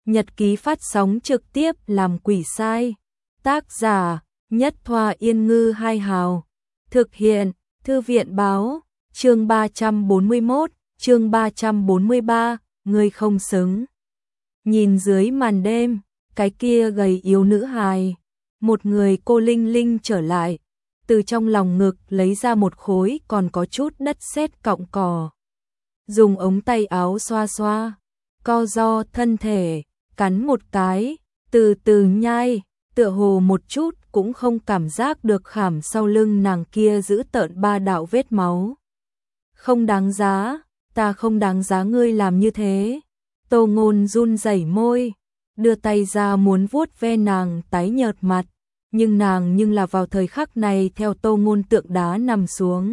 Nhật ký phát sóng trực tiếp làm quỷ sai. Tác giả Nhất Thoa Yên Ngư Hai Hào. Thực hiện Thư viện Báo. Chương 341, chương 343, người không xứng. Nhìn dưới màn đêm, cái kia gầy yếu nữ hài, một người cô Linh Linh trở lại, từ trong lòng ngực lấy ra một khối còn có chút đất sét cọng cỏ. Dùng ống tay áo xoa xoa, co ro thân thể, cắn một cái, từ từ nhai, tựa hồ một chút cũng không cảm giác được khảm sau lưng nàng kia giữ tợn ba đạo vết máu. Không đáng giá, ta không đáng giá ngươi làm như thế. Tô Ngôn run rẩy môi, đưa tay ra muốn vuốt ve nàng tái nhợt mặt, nhưng là vào thời khắc này theo Tô Ngôn tượng đá nằm xuống.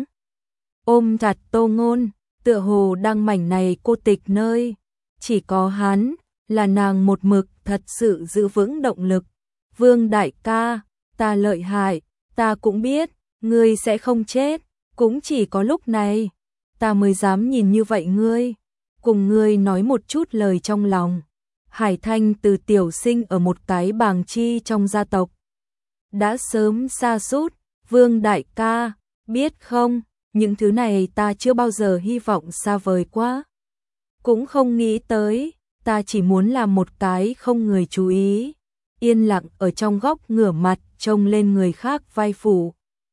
Ôm chặt Tô Ngôn, tựa hồ đang mảnh này cô tịch nơi, chỉ có hắn, là nàng một mực thật sự giữ vững động lực. Vương đại ca, ta lợi hại, ta cũng biết, ngươi sẽ không chết, cũng chỉ có lúc này, ta mới dám nhìn như vậy ngươi, cùng ngươi nói một chút lời trong lòng. Hải Thanh từ tiểu sinh ở một cái bàng chi trong gia tộc, đã sớm sa sút, Vương đại ca, biết không, những thứ này ta chưa bao giờ hy vọng xa vời quá. Cũng không nghĩ tới, ta chỉ muốn làm một cái không người chú ý, yên lặng ở trong góc ngửa mặt trông lên người khác vai phủ.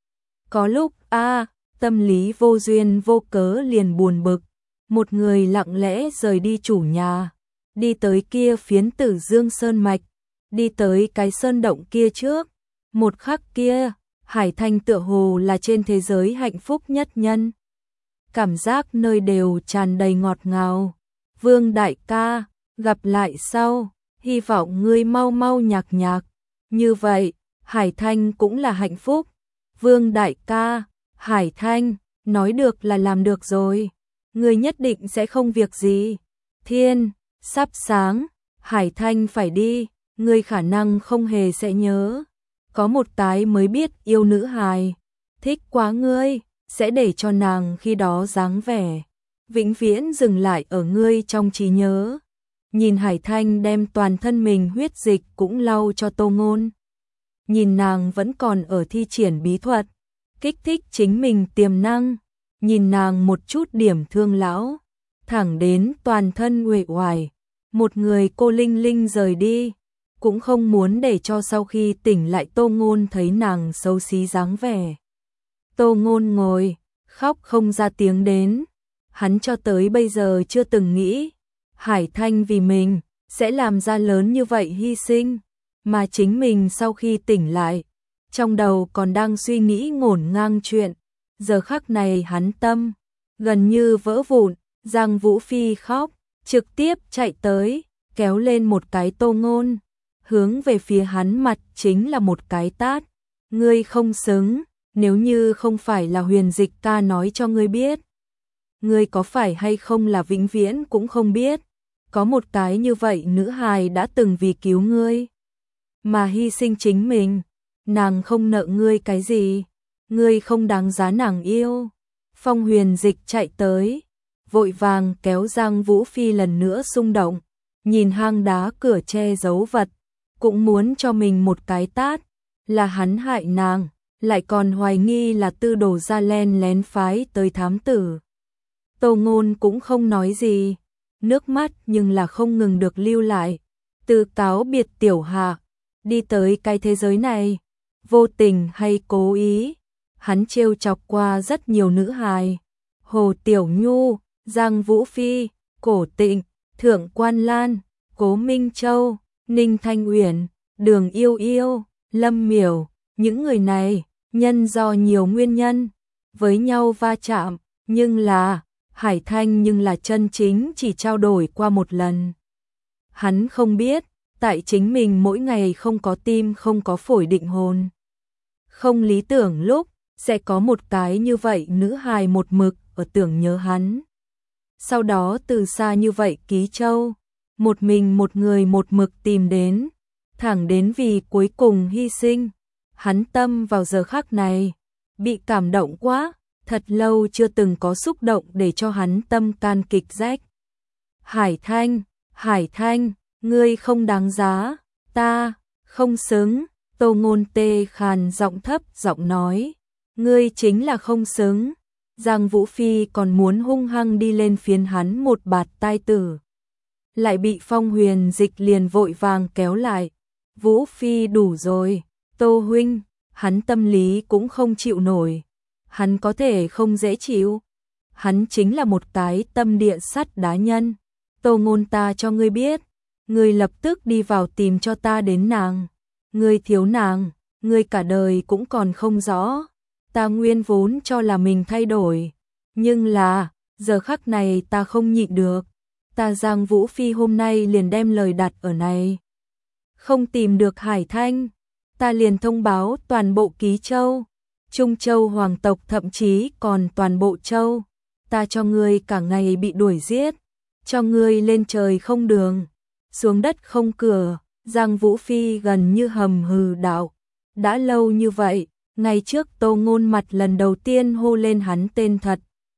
Có lúc tâm lý vô duyên vô cớ liền buồn bực, một người lặng lẽ rời đi chủ nhà, đi tới kia phiến Tử Dương Sơn Mạch, đi tới cái sơn động kia trước, một khắc kia, Hải Thanh tựa hồ là trên thế giới hạnh phúc nhất nhân. Cảm giác nơi đều tràn đầy ngọt ngào. Vương đại ca, gặp lại sau, hy vọng ngươi mau mau nhạc nhạc. Như vậy, Hải Thanh cũng là hạnh phúc. Vương đại ca, Hải Thanh, nói được là làm được rồi. Ngươi nhất định sẽ không việc gì. Thiên, sắp sáng, Hải Thanh phải đi, ngươi khả năng không hề sẽ nhớ. Có một cái mới biết yêu nữ hài, thích quá ngươi, sẽ để cho nàng khi đó dáng vẻ vĩnh viễn dừng lại ở ngươi trong trí nhớ. Nhìn Hải Thanh đem toàn thân mình huyết dịch cũng lau cho Tô Ngôn. Nhìn nàng vẫn còn ở thi triển bí thuật, kích thích chính mình tiềm năng. Nhìn nàng một chút điểm thương lão, thẳng đến toàn thân uể oải. Một người cô Linh Linh rời đi, cũng không muốn để cho sau khi tỉnh lại Tô Ngôn thấy nàng xấu xí dáng vẻ. Tô Ngôn ngồi, khóc không ra tiếng đến. Hắn cho tới bây giờ chưa từng nghĩ Hải Thanh vì mình sẽ làm ra lớn như vậy hy sinh, mà chính mình sau khi tỉnh lại, trong đầu còn đang suy nghĩ ngổn ngang chuyện. Giờ khắc này hắn tâm gần như vỡ vụn. Giang Vũ Phi khóc, trực tiếp chạy tới, kéo lên một cái Tô Ngôn, hướng về phía hắn mặt chính là một cái tát. Ngươi không xứng, nếu như không phải là Huyền Dịch ca nói cho ngươi biết, ngươi có phải hay không là vĩnh viễn cũng không biết. Có một cái như vậy nữ hài đã từng vì cứu ngươi mà hy sinh chính mình, nàng không nợ ngươi cái gì, ngươi không đáng giá nàng yêu. Phong Huyền Dịch chạy tới, vội vàng kéo Giang Vũ Phi lần nữa xung động, nhìn hang đá cửa che giấu vật, cũng muốn cho mình một cái tát. Là hắn hại nàng, lại còn hoài nghi là Tư Đồ gia len lén phái tới thám tử. Tô Ngôn cũng không nói gì, nước mắt nhưng là không ngừng được lưu lại. Từ cáo biệt Tiểu Hạ, đi tới cái thế giới này, vô tình hay cố ý, hắn trêu chọc qua rất nhiều nữ hài. Hồ Tiểu Nhu, Giang Vũ Phi, Cổ Tịnh, Thượng Quan Lan, Cố Minh Châu, Ninh Thanh Uyển, Đường Yêu Yêu, Lâm Miểu, những người này, nhân do nhiều nguyên nhân, với nhau va chạm, nhưng là, Hải Thanh nhưng là chân chính chỉ trao đổi qua một lần. Hắn không biết, tại chính mình mỗi ngày không có tim không có phổi định hồn. Không lý tưởng lúc, sẽ có một cái như vậy nữ hài một mực ở tưởng nhớ hắn. Sau đó từ xa như vậy Ký Châu, một mình một người một mực tìm đến, thẳng đến vì cuối cùng hy sinh. Hắn tâm vào giờ khắc này, bị cảm động quá, thật lâu chưa từng có xúc động để cho hắn tâm can kịch rách. Hải Thanh, Ngươi không đáng giá, ta không xứng. Tô Ngôn tê khàn giọng thấp giọng nói, ngươi chính là không xứng. Giang Vũ Phi còn muốn hung hăng đi lên phiến hắn một bạt tai tử, lại bị Phong Huyền Dịch liền vội vàng kéo lại. Vũ Phi đủ rồi, Tô huynh, hắn tâm lý cũng không chịu nổi. Hắn có thể không dễ chịu. Hắn chính là một cái tâm địa sắt đá nhân. Tô Ngôn ta cho ngươi biết, ngươi lập tức đi vào tìm cho ta đến nàng. Ngươi thiếu nàng, ngươi cả đời cũng còn không rõ. Ta nguyên vốn cho là mình thay đổi, nhưng là, giờ khắc này ta không nhịn được. Ta Giang Vũ Phi hôm nay liền đem lời đặt ở này. Không tìm được Hải Thanh, ta liền thông báo toàn bộ Ký Châu, Trung Châu hoàng tộc, thậm chí còn toàn bộ châu. Ta cho ngươi cả ngày bị đuổi giết, cho ngươi lên trời không đường, xuống đất không cửa. Giang Vũ Phi gần như hầm hừ đạo, đã lâu như vậy, ngày trước Tô Ngôn mặt lần đầu tiên hô lên hắn tên thật.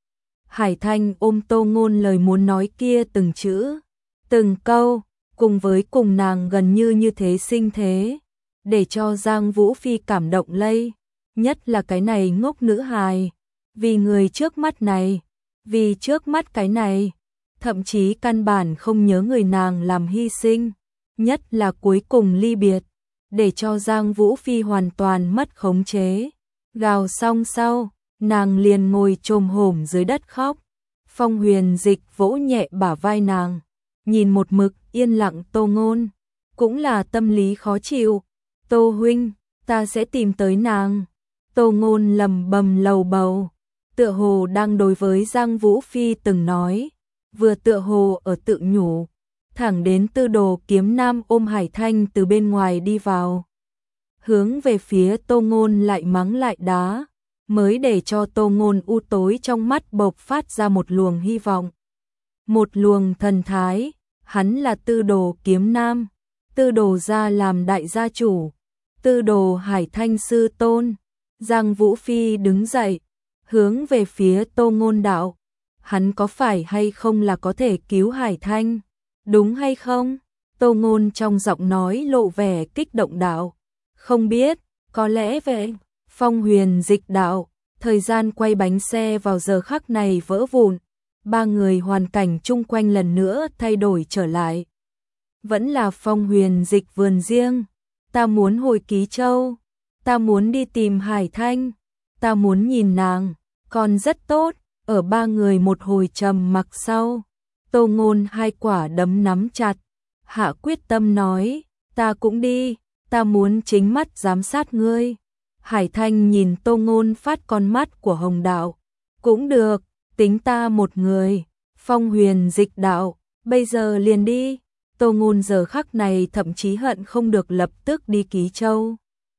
Hải Thanh ôm Tô Ngôn lời muốn nói kia từng chữ, từng câu, cùng với cùng nàng gần như thế sinh thế, để cho Giang Vũ Phi cảm động lây, nhất là cái này ngốc nữ hài, vì người trước mắt này, vì trước mắt cái này, thậm chí căn bản không nhớ người nàng làm hy sinh, nhất là cuối cùng ly biệt, để cho Giang Vũ Phi hoàn toàn mất khống chế. Gào xong sau, nàng liền ngồi chồm hổm dưới đất khóc. Phong Huyền Dịch vỗ nhẹ bả vai nàng, nhìn một mực yên lặng Tô Ngôn, cũng là tâm lý khó chịu. Tô huynh, ta sẽ tìm tới nàng. Tô Ngôn lầm bầm lầu bầu, tựa hồ đang đối với Giang Vũ Phi từng nói, vừa tựa hồ ở tự nhủ. Thẳng đến Tư Đồ Kiếm Nam ôm Hải Thanh từ bên ngoài đi vào, hướng về phía Tô Ngôn lại mắng lại đá, mới để cho Tô Ngôn u tối trong mắt bộc phát ra một luồng hy vọng, một luồng thần thái. Hắn là Tư Đồ Kiếm Nam, Tư Đồ gia làm đại gia chủ, Tư Đồ Hải Thanh sư tôn. Giang Vũ Phi đứng dậy, hướng về phía Tô Ngôn đạo, hắn có phải hay không là có thể cứu Hải Thanh, đúng hay không? Tô Ngôn trong giọng nói lộ vẻ kích động đạo, không biết, có lẽ vậy. Phong Huyền Dịch đạo, thời gian quay bánh xe vào giờ khắc này vỡ vụn, ba người hoàn cảnh chung quanh lần nữa thay đổi trở lại. Vẫn là Phong Huyền Dịch vườn riêng, ta muốn hồi Ký Châu, ta muốn đi tìm Hải Thanh, ta muốn nhìn nàng, còn rất tốt. Ở ba người một hồi trầm mặc sau, Tô Ngôn hai quả đấm nắm chặt, hạ quyết tâm nói, ta cũng đi, ta muốn chính mắt giám sát ngươi. Hải Thanh nhìn Tô Ngôn phát con mắt của hồng đạo, cũng được, tính ta một người. Phong Huyền Dịch đạo, bây giờ liền đi. Tô Ngôn giờ khắc này thậm chí hận không được lập tức đi Ký Châu,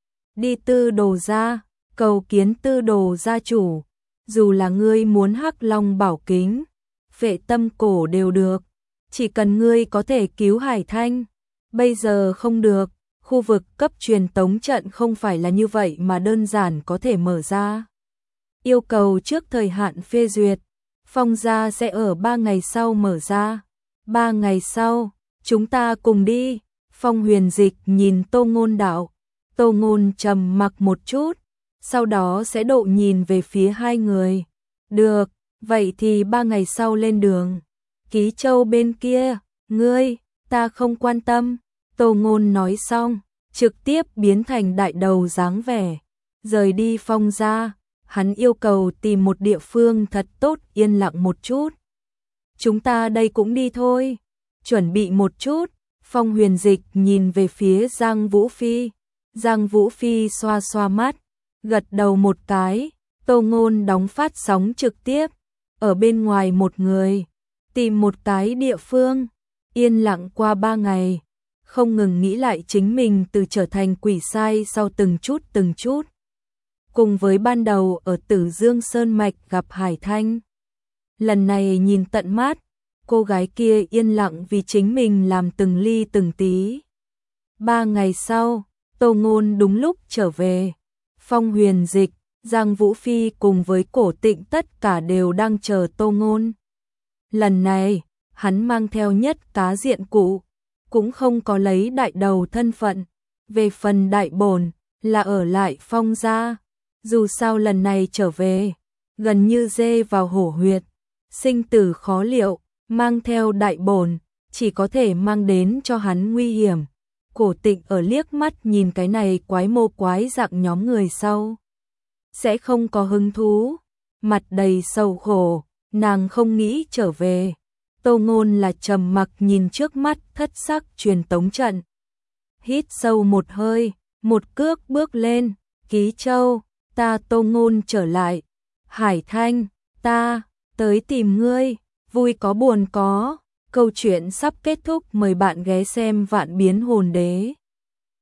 đi Tư Đồ gia, cầu kiến Tư Đồ gia chủ. Dù là ngươi muốn Hắc Long Bảo Kính, Phệ Tâm Cổ đều được, chỉ cần ngươi có thể cứu Hải Thanh. Bây giờ không được, khu vực cấp truyền tống trận không phải là như vậy mà đơn giản có thể mở ra. Yêu cầu trước thời hạn phê duyệt, Phong gia sẽ ở 3 ngày sau mở ra. 3 ngày sau, chúng ta cùng đi. Phong Huyền Dịch nhìn Tô Ngôn đạo, Tô Ngôn trầm mặc một chút, sau đó sẽ độ nhìn về phía hai người. Được, vậy thì 3 ngày sau lên đường. Ký Châu bên kia, ngươi, ta không quan tâm. Tô Ngôn nói xong, trực tiếp biến thành đại đầu dáng vẻ, rời đi Phong gia. Hắn yêu cầu tìm một địa phương thật tốt yên lặng một chút. Chúng ta đây cũng đi thôi, chuẩn bị một chút. Phong Huyền Dịch nhìn về phía Giang Vũ Phi. Giang Vũ Phi xoa xoa mắt, gật đầu một cái. Tô Ngôn đóng phát sóng trực tiếp, ở bên ngoài một người, tìm một cái địa phương, yên lặng qua 3 ngày, không ngừng nghĩ lại chính mình từ trở thành quỷ sai sau từng chút. Cùng với ban đầu ở Tử Dương Sơn Mạch gặp Hải Thanh. Lần này nhìn tận mắt, cô gái kia yên lặng vì chính mình làm từng ly từng tí. 3 ngày sau, Tô Ngôn đúng lúc trở về. Phong Huyền Dịch, Giang Vũ Phi cùng với Cổ Tịnh tất cả đều đang chờ Tô Ngôn. Lần này, hắn mang theo nhất cá diện cụ, cũng không có lấy đại đầu thân phận. Về phần đại bổn, là ở lại Phong gia. Dù sao lần này trở về, gần như dê vào hổ huyệt, sinh tử khó liệu, mang theo đại bổn, chỉ có thể mang đến cho hắn nguy hiểm. Cổ Tịnh ở liếc mắt nhìn cái này quái mô quái dạng nhóm người sau, sẽ không có hứng thú, mặt đầy sầu khổ, nàng không nghĩ trở về. Tô Ngôn là trầm mặc nhìn trước mắt thất sắc truyền tống trận. Hít sâu một hơi, một cước bước lên, Ký Châu, ta Tô Ngôn trở lại. Hải Thanh, ta tới tìm ngươi, vui có buồn có. Câu chuyện sắp kết thúc, mời bạn ghé xem Vạn Biến Hồn Đế.